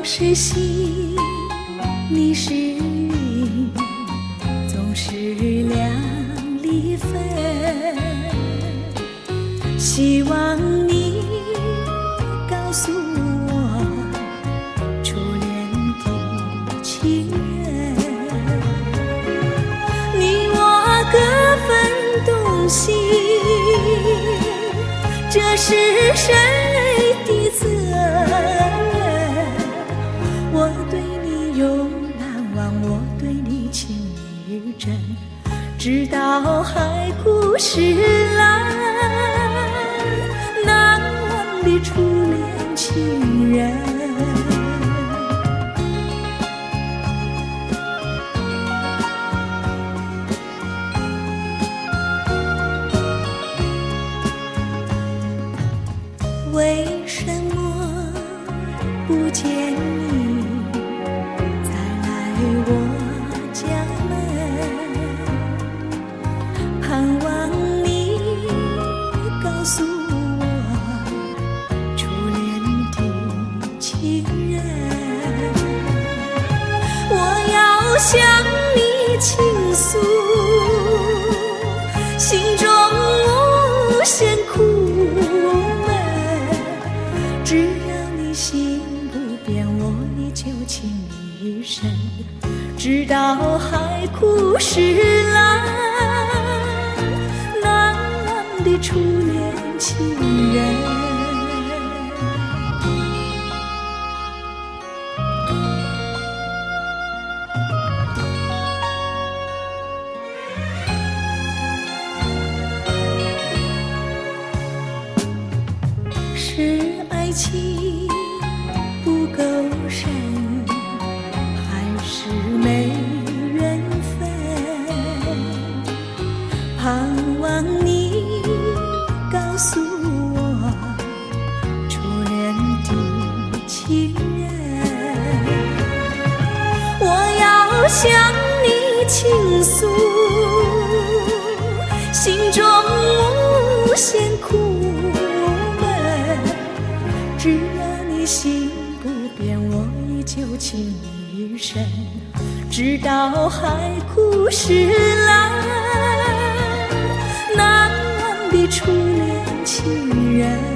是星，你是云，总是两离分。希望你告诉我，初恋的情人，你我各分东西，这是谁的责任？我对你永难忘，我对你情意真，直到海枯石烂，难忘的初恋情人。为什么不见你再来我家门？盼望你告诉我初恋的情人。我要向你倾诉心中无限苦闷，只要你心不变，我依旧情你一生，直到海枯石烂，难忘的初恋情人。是爱情不够深，还是没缘分？盼望你告诉我初恋的情人。我要向你倾诉心中无限苦，只要你心不变，我依旧情你一生，直到海枯石烂，难忘的初恋情人。